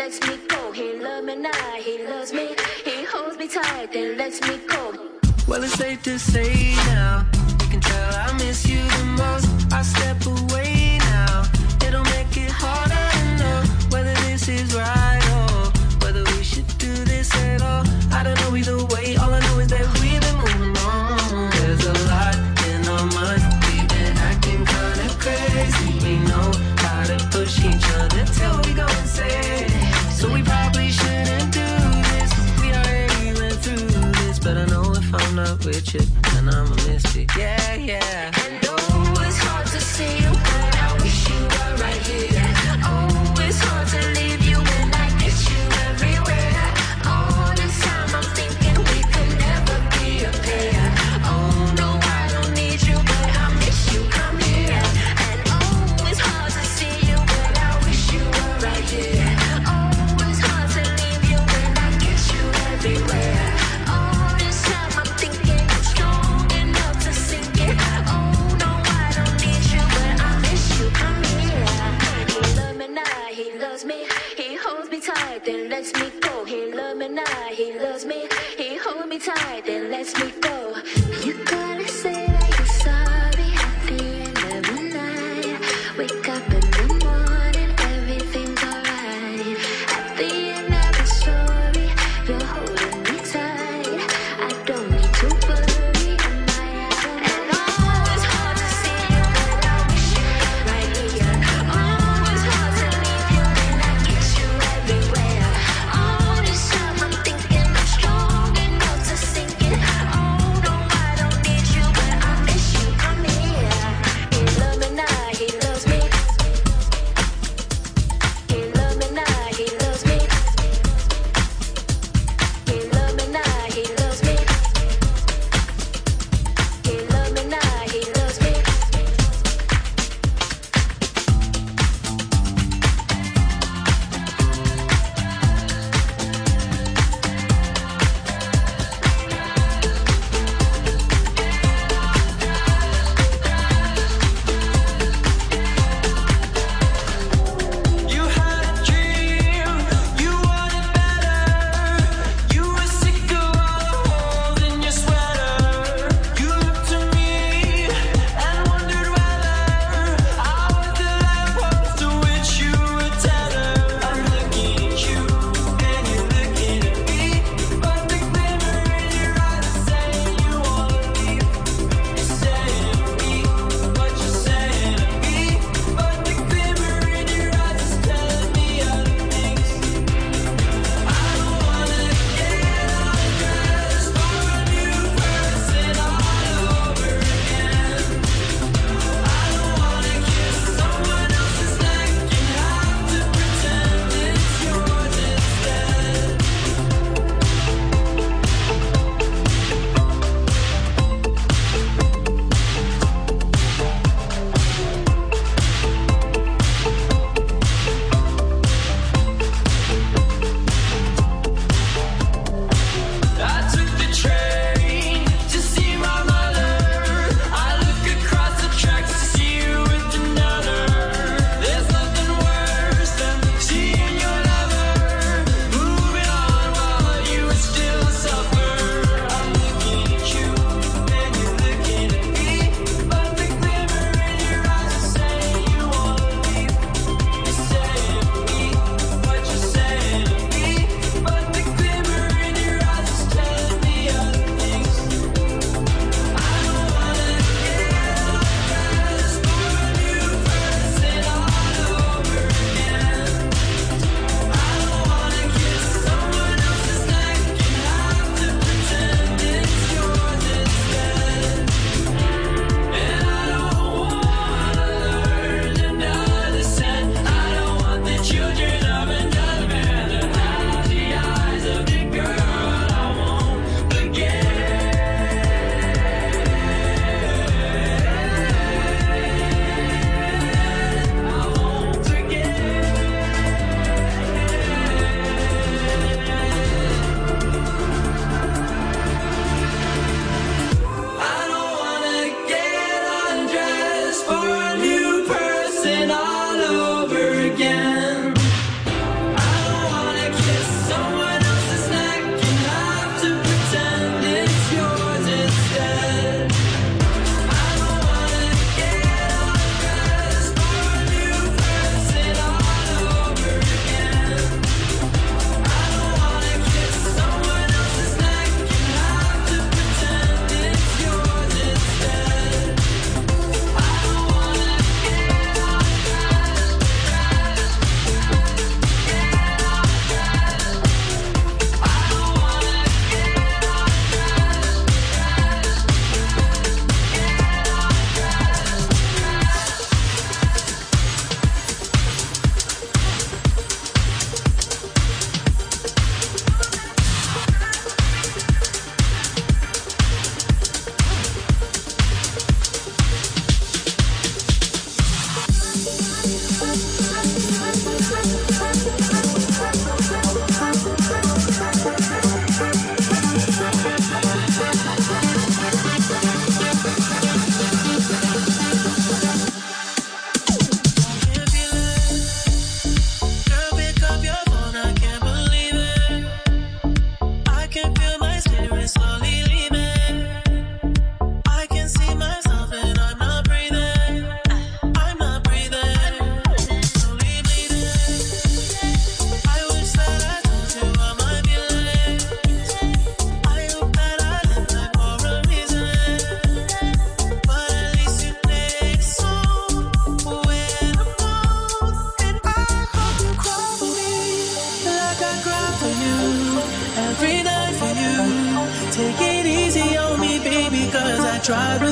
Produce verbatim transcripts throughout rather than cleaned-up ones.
lets me go. He loves me now, he loves me. He holds me tight, then lets me go. Well, it's safe to say now, you can tell I miss you the most. I step away now, it'll make it harder to know whether this is right or whether we should do this at all. I don't know either way, all I know is that we've been moving on. There's a lot in our minds, we've been acting kinda crazy. We know how to push each other till we go insane. So we probably shouldn't do this, we already went through this. But I know if I'm not with you, then I'ma miss it, yeah, yeah. And oh, it's hard to see you, but I wish you were right here. Oh, it's hard to leave you when I miss you everywhere. All this time I'm thinking we could never be a pair. Oh no, I don't need you, but I miss you, come here. And oh, it's hard to see you, but I wish you were right here. Oh, it's hard to leave you when I miss you everywhere. All this time I'm thinking I'm strong enough to sink it. Oh no, I don't need you, but I miss you, come here. He loves me now, he loves me. He holds me tight, then lets me go. He loves me now, he loves me. He holds me tight, then lets me go. You gotta say that you're sorry at the end of the night. Wake up in the morning, everything's alright. At the end of the story, you're holding me tight. I don't need to worry, am I out? And oh, it's hard to see you, but I wish you were right here. Oh, it's hard to leave you when I kiss you everywhere. All this time I'm thinking I'm strong enough to sink it.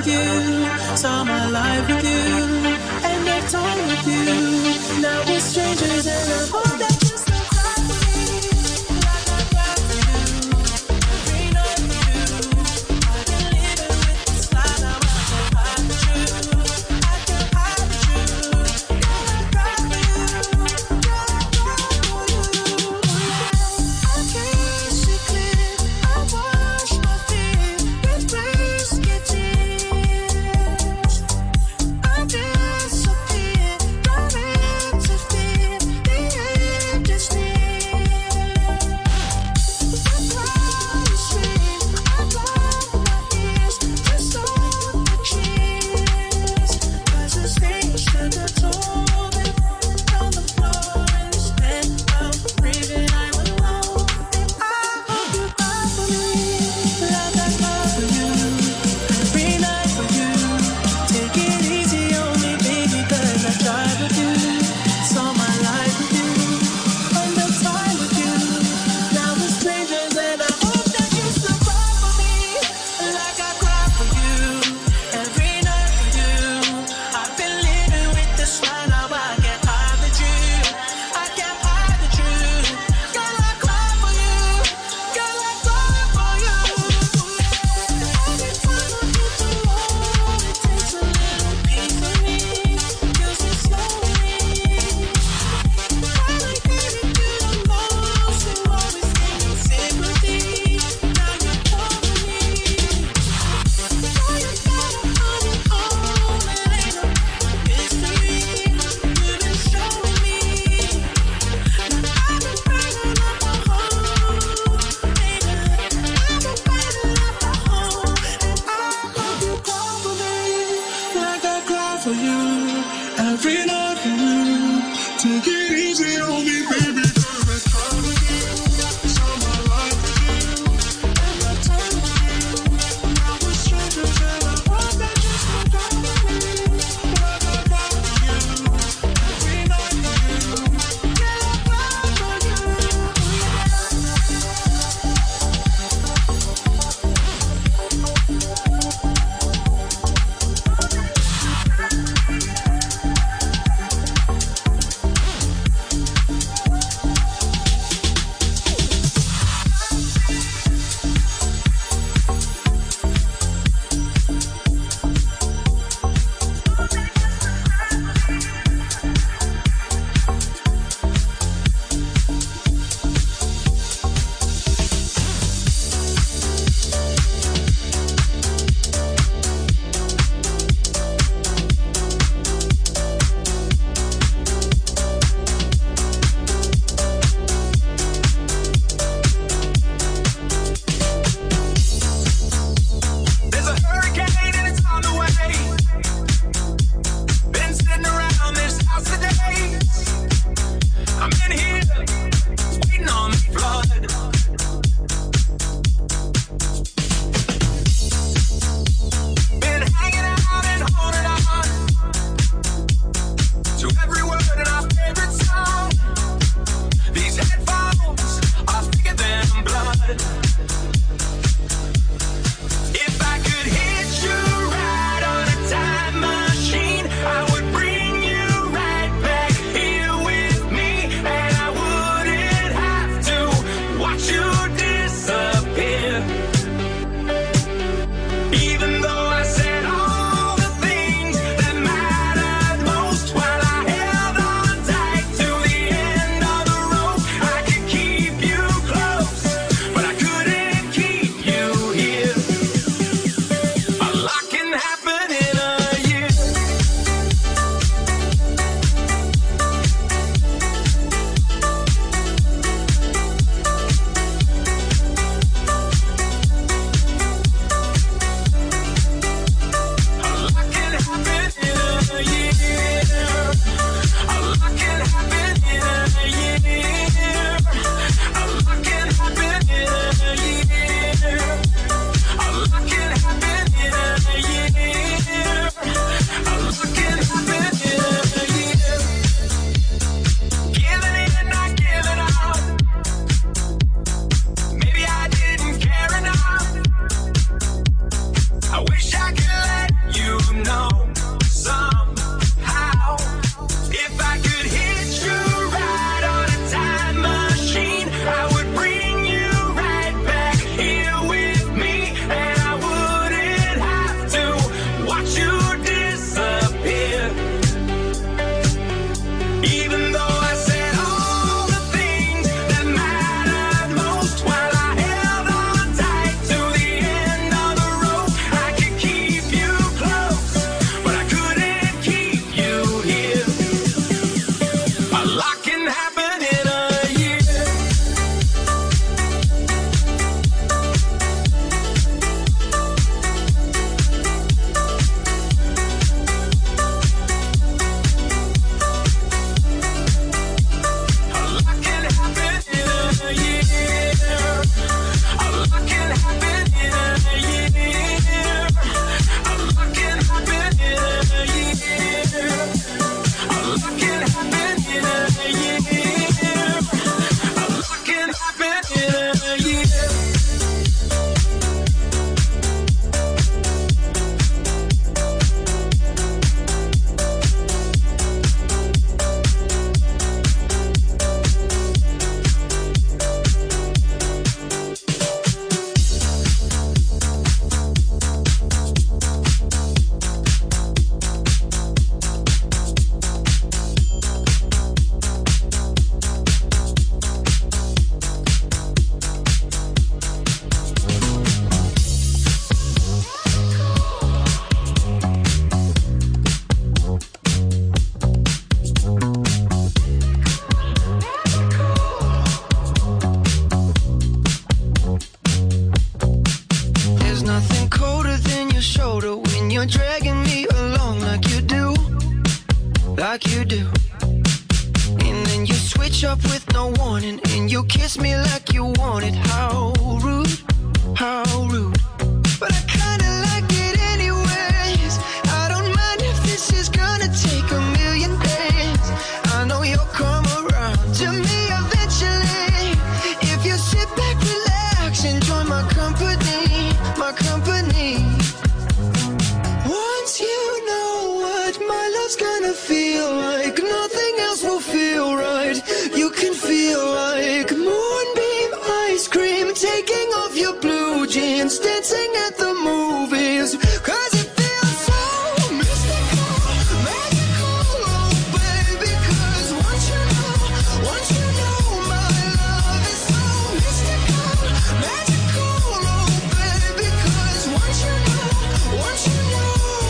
with you, saw my life with you, and I've time with you. Now we're strangers and I hope that you still cry for me, like I cry for you. Every night for you, I've been living with this lie. Now I can't hide the truth, I can't hide the truth. Girl, I cry for you, girl, I cry for you. I can't see clear, I wash my fear with wasted tears. I disappear, don't interfere, the end is near. I cry and scream, I block my ears to stop the cheers. 'Cause the stage took a toll, and on the floor instead of breathing I was alone. And I hope you cry for me, like I cry for you, every night for you. Take it easy on me, baby, 'cause I tried with you, saw my life with you, under time with you. Now we're strangers and I hope that you still cry for me, like I cry for you, every night for you. I've been living with this lie, now I can't hide the truth, I can't hide the truth. Girl, I cry for you, girl, I cry for you. Every time I hit the wall, it takes a little piece of me, kills me slowly. Finally getting you the most, you always gave me sympathy. Now you're calling me. Now you got it on your own, it ain't no mystery. You've been showing me. Now I've been burning up my home, baby. I've been burning up my home, and I hope you cry for me, like I cry for you, every night for you. Take it easy on me, baby, 'cause I cry with you, saw my life with you, and I time with you. Now we're strangers and I hope that you still cry for me, like I cry for you, every night for you. Yeah, I cry for you. like you do. And then you switch up with no warning, and you kiss me like you want it. How rude, how rude. But I kinda like it anyways. I don't mind if this is gonna take a million days. I know you'll come around to me eventually. If you sit back, relax, enjoy my company, my company. Once you know what my love's gonna feel like, nothing else will feel right. You can feel like moonbeam ice cream, taking off your blue jeans, dancing at the movies. Cause it feels so mystical, magical, oh baby. Cause once you know, once you know my love is so mystical, magical, oh baby. Cause once you know, once you know,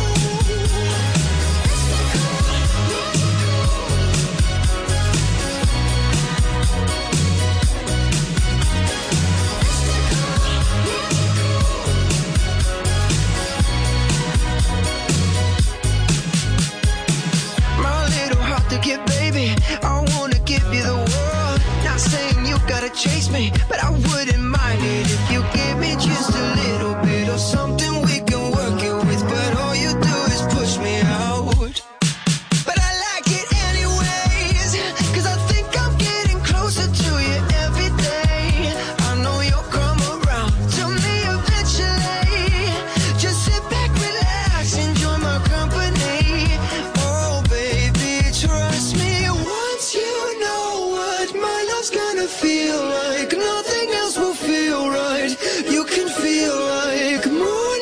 get, baby, I wanna give you the world. Not saying you gotta chase me, but I wouldn't mind it if you give me just a little bit of something we can work it with. But all you do is push me out. But I like it anyways, cause I think I'm getting closer to you every day. I know you'll come around to me eventually. Just sit back, relax, enjoy my company. Oh baby, trust me, once you know what my love's gonna feel like, nothing else will feel right. You can feel like moon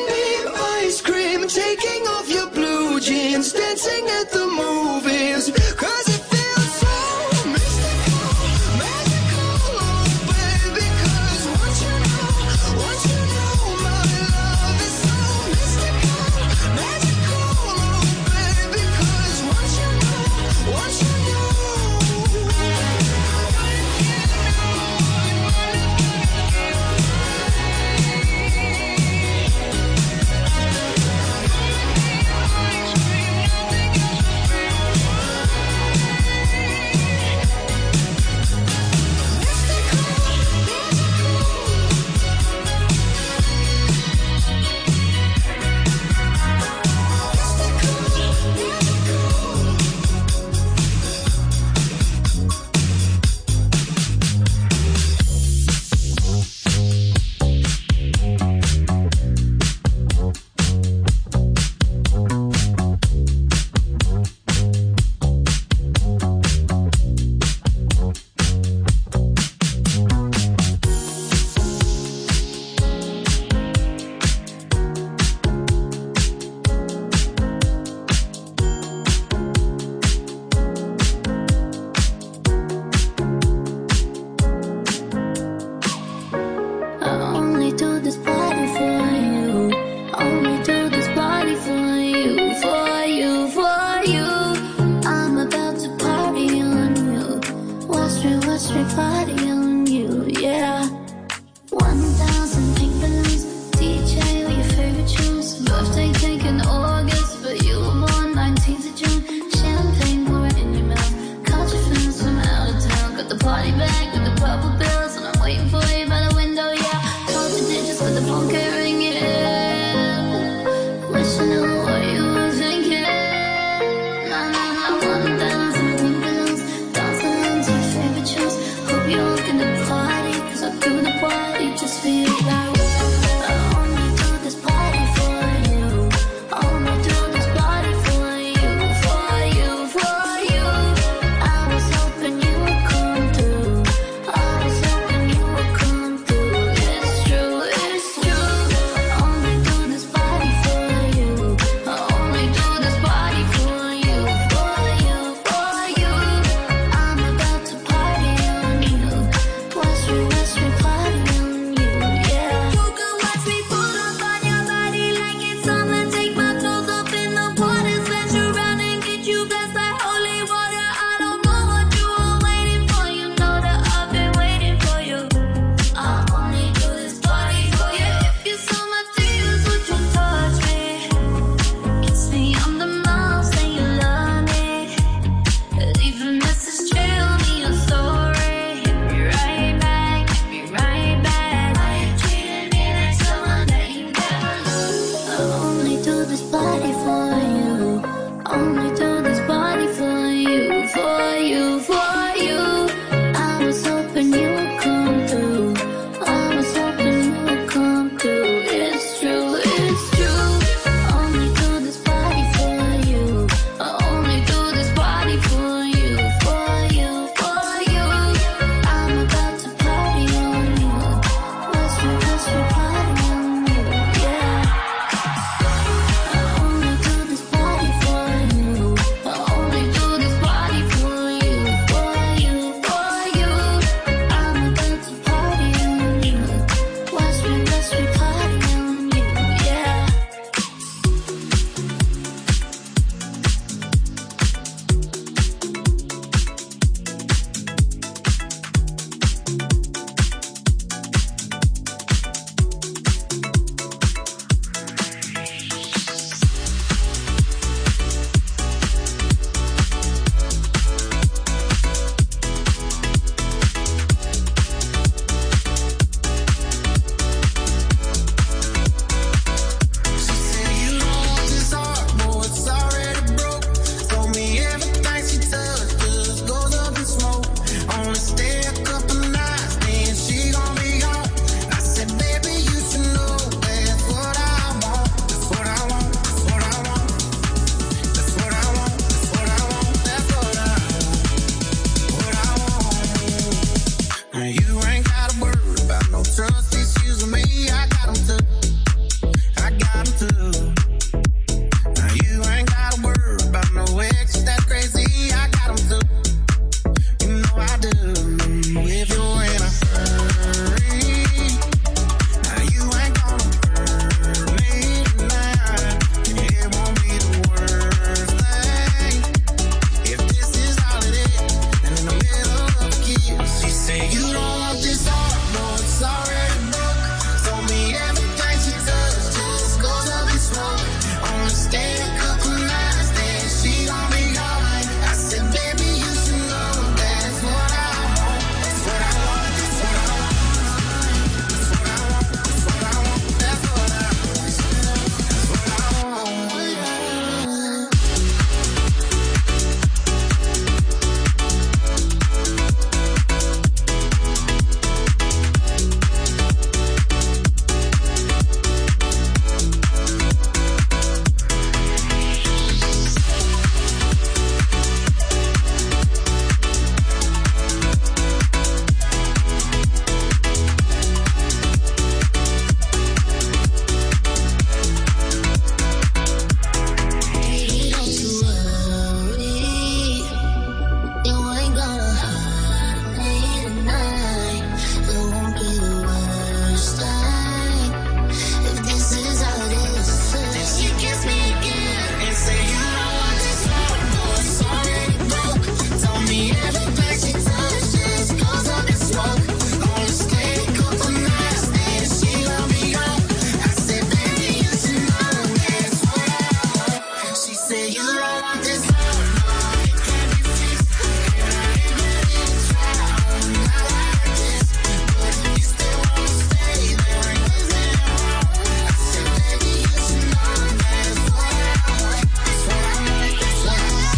say you don't want this love, no, it can't be fixed. And I ain't ready to try, oh, not like this. But if you still wanna stay, there ain't nothing wrong. I said, baby, you should know that's what I want. That's what I want, that's what I want.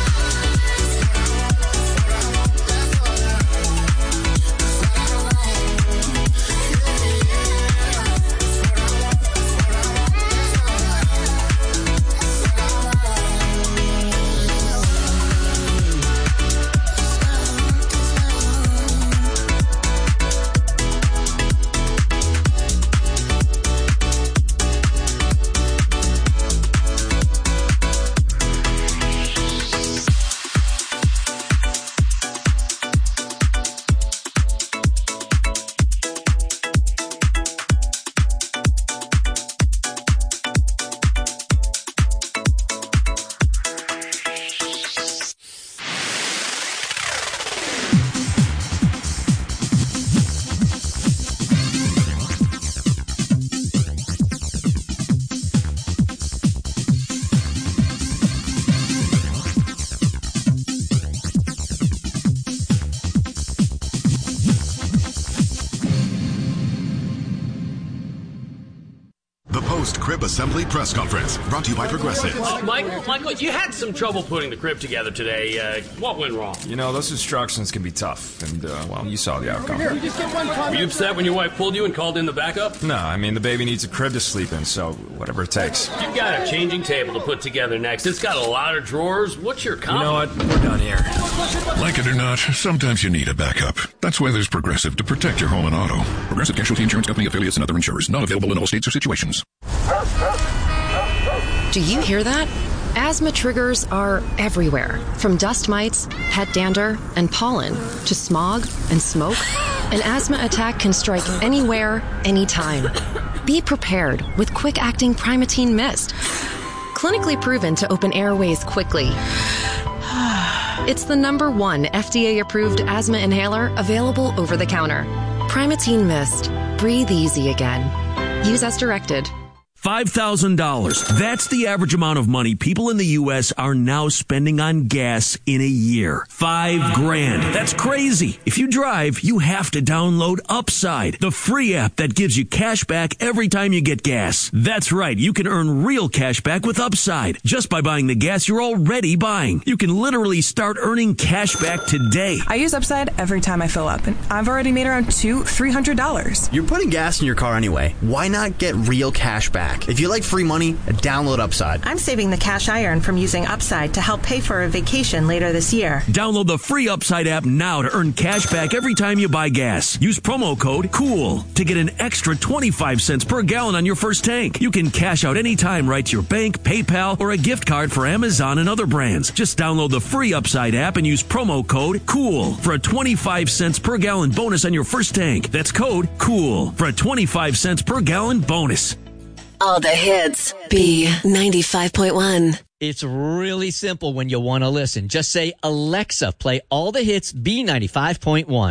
Crib Assembly Press Conference, brought to you by Progressive. Uh, Michael, Michael, you had some trouble putting the crib together today. Uh, what went wrong? You know, those instructions can be tough, and, uh, well, you saw the outcome. Were you upset when your wife pulled you and called in the backup? No, I mean, the baby needs a crib to sleep in, so whatever it takes. You've got a changing table to put together next. It's got a lot of drawers. What's your comment? You know what? We're done here. Like it or not, sometimes you need a backup. That's why there's Progressive to protect your home and auto. Progressive Casualty Insurance Company affiliates and other insurers. Not available in all states or situations. Do you hear that? Asthma triggers are everywhere, from dust mites, pet dander, and pollen, to smog and smoke. An asthma attack can strike anywhere, anytime. Be prepared with quick-acting Primatene Mist. Clinically proven to open airways quickly. It's the number one F D A-approved asthma inhaler available over the counter. Primatene Mist. Breathe easy again. Use as directed. five thousand dollars. That's the average amount of money people in the U S are now spending on gas in a year. Five grand. That's crazy. If you drive, you have to download Upside, the free app that gives you cash back every time you get gas. That's right. You can earn real cash back with Upside just by buying the gas you're already buying. You can literally start earning cash back today. I use Upside every time I fill up, and I've already made around two, three hundred dollars. You're putting gas in your car anyway. Why not get real cash back? If you like free money, download Upside. I'm saving the cash I earn from using Upside to help pay for a vacation later this year. Download the free Upside app now to earn cash back every time you buy gas. Use promo code COOL to get an extra twenty-five cents per gallon on your first tank. You can cash out anytime right to your bank, PayPal, or a gift card for Amazon and other brands. Just download the free Upside app and use promo code COOL for a twenty-five cents per gallon bonus on your first tank. That's code COOL for a twenty-five cents per gallon bonus. All the hits. B ninety-five point one. It's really simple when you want to listen. Just say, Alexa, play all the hits B ninety-five point one.